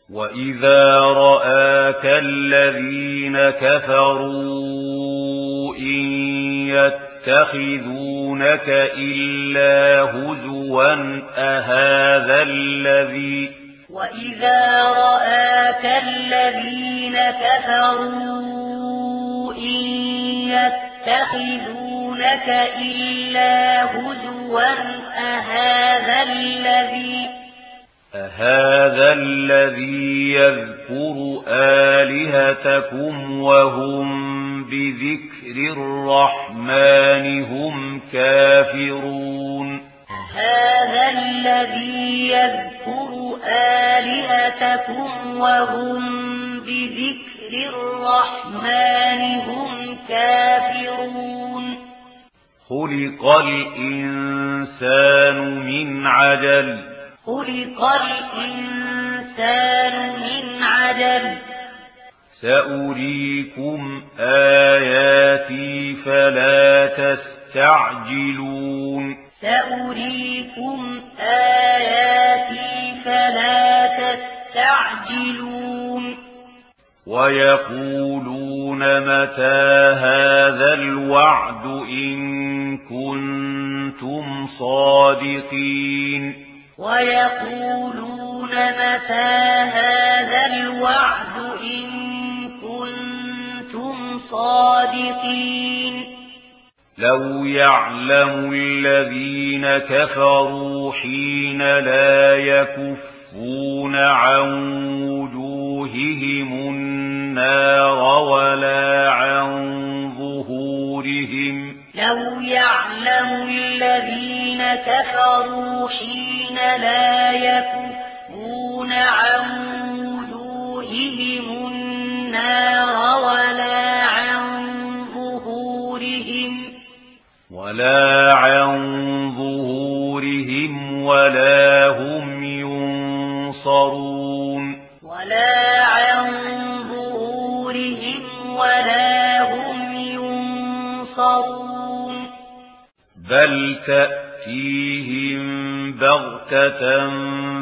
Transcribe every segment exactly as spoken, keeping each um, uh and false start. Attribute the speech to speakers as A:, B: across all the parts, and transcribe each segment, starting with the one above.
A: وَإِذَا رَآكَ الَّذِينَ كَفَرُوا إِن يَتَّخِذُونَكَ إِلَّا هُزُوًا أَهَذَا الَّذِي
B: وَإِذَا رَآكَ الَّذِينَ كَفَرُوا إِن يَتَّخِذُونَكَ إِلَّا هُزُوًا أَهَذَا الَّذِي
A: أَهَذَا الَّذِي يَذْكُرُ آلِهَتَكُمْ وَهُمْ بِذِكْرِ الرَّحْمَنِ هُمْ كَافِرُونَ
B: أَهَذَا الَّذِي يَذْكُرُ آلِهَتَكُمْ وَهُمْ بِذِكْرِ الرَّحْمَنِ هُمْ كَافِرُونَ
A: خُلِقَ الْإِنسَانُ مِنْ عَجَلٍ
B: خُلِقَ الْإِنسَانُ مِنْ عَجَلٍ
A: سَأُرِيكُمْ آيَاتِي فَلَا تَسْتَعْجِلُونِ
B: سَأُرِيكُمْ آيَاتِي فَلَا تَسْتَعْجِلُونِ
A: وَيَقُولُونَ مَتَى هَذَا الْوَعْدُ إِن كُنتُمْ صَادِقِينَ
B: وَيَقُولُونَ مَتَى هَذَا الْوَعْدُ إِن كُنتُمْ صَادِقِينَ
A: لَوْ يَعْلَمُ الَّذِينَ كَفَرُوا حِينَ لَا يَكُفُّونَ عَن وُجُوهِهِمُ النَّارَ وَلَا عَن ظُهُورِهِمْ
B: لَوْ يَعْلَمُ الَّذِينَ كَفَرُوا حِينَ لَا يَكُفُّونَ عَن وُجُوهِهِمُ النَّارَ وَلَا عَن ظُهُورِهِمْ
A: وَلَا عَن ظُهُورِهِمْ وَلَا هُمْ يُنصَرُونَ
B: وَلَا عَن ظُهُورِهِمْ وَلَا هُمْ يُنصَرُونَ
A: بَلْ تَأْتِيهِم بَغْتَةً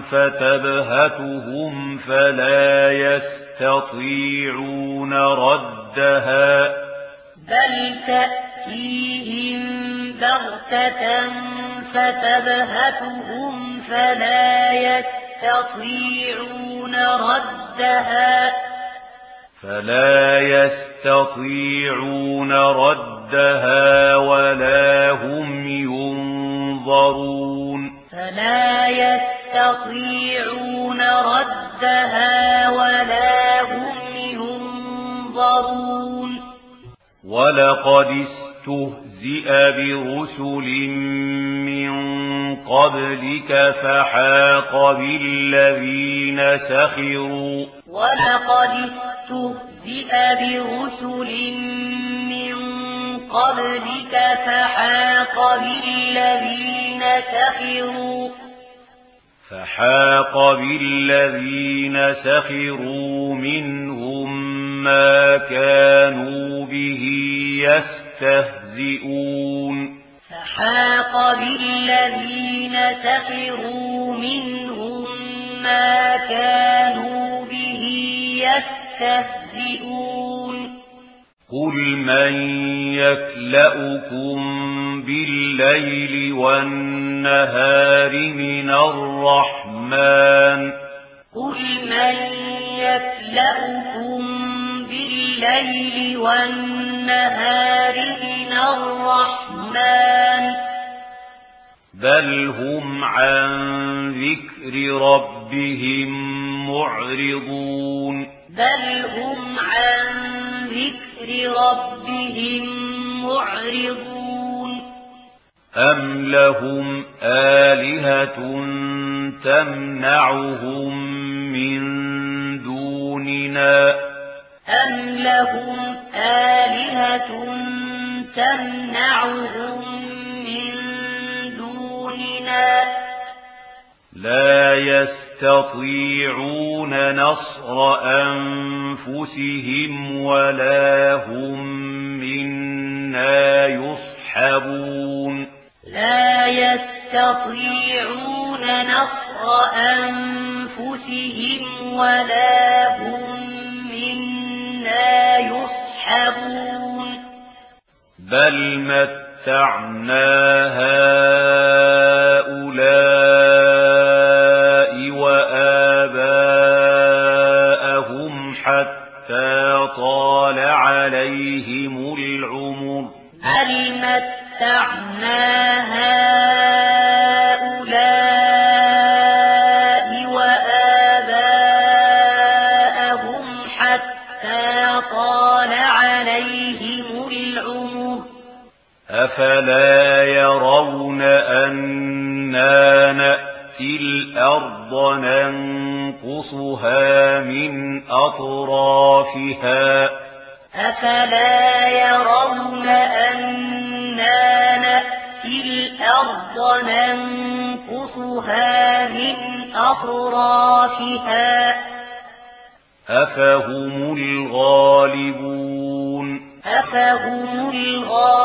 A: فَتَبْهَتُهُمْ فَلَا يَسْتَطِيعُونَ رَدَّهَا
B: بَلْ تَأْتِيهِم بَغْتَةً فَتَبْهَتُهُمْ فَلَا يَسْتَطِيعُونَ رَدَّهَا
A: فَلَا يَسْتَطِيعُونَ رَدَّهَا وَلَا هُمْ يُنظَرُونَ
B: فَلَا يَسْتَطِيعُونَ رَدَّهَا وَلَا هُمْ يُنظَرُونَ
A: وَلَقَدِ اسْتُهْزِئَ بِرُسُلٍ مِّن قَبْلِكَ فَحَاقَ بِالَّذِينَ سَخِرُوا
B: وَلَقَدِ اسْتُهْزِئَ بِرُسُلٍ مِّن قَبْلِكَ فَحَاقَ بِالَّذِينَ سَخِرُوا
A: فَحَاقَ بِالَّذِينَ سَخِرُوا مِنْهُم مَّا كَانُوا بِهِ يَسْتَهْزِئُونَ
B: فَحَاقَ بِالَّذِينَ سَخِرُوا مِنْهُم مَّا كَانُوا بِهِ يَسْتَهْزِئُونَ
A: قُلْ مَن يَكْلَؤُكُم بِاللَّيْلِ وَالنَّهَارِ مِنَ الرَّحْمَنِ
B: قُلْ مَن يَكْلَؤُكُم بِاللَّيْلِ وَالنَّهَارِ مِنَ الرَّحْمَنِ
A: بَلْ هُمْ عَن ذِكْرِ رَبِّهِم مُّعْرِضُونَ
B: بَلْ هُمْ عَن ذِكْرِ رَبِّهِم مُّعْرِضُونَ
A: أَمْ لَهُمْ آلِهَةٌ تَمْنَعُهُم مِّن دُونِنَا
B: أَمْ لَهُمْ آلِهَةٌ تَمْنَعُهُم مِّن دُونِنَا
A: لَا يَسْتَطِيعُونَ نَصْرَ أَنفُسِهِمْ وَلَا هُم مِّنَّا يُصْحَبُونَ
B: لا يستطيعون نصر أنفسهم أنفسهم ولا هم منا يصحبون
A: بل متعنا هؤلاء وآباءهم حتى طال عليهم العمر
B: بل متعنا هؤلاء وآباءهم حتى طال عليهم العمر
A: أفلا يرون أنا نأتي الأرض ننقصها من أطرافها
B: أفلا يرون أنا نأتي الأرض ننقصها من أطرافها
A: أفهم الغالبون
B: أفهم الغالبون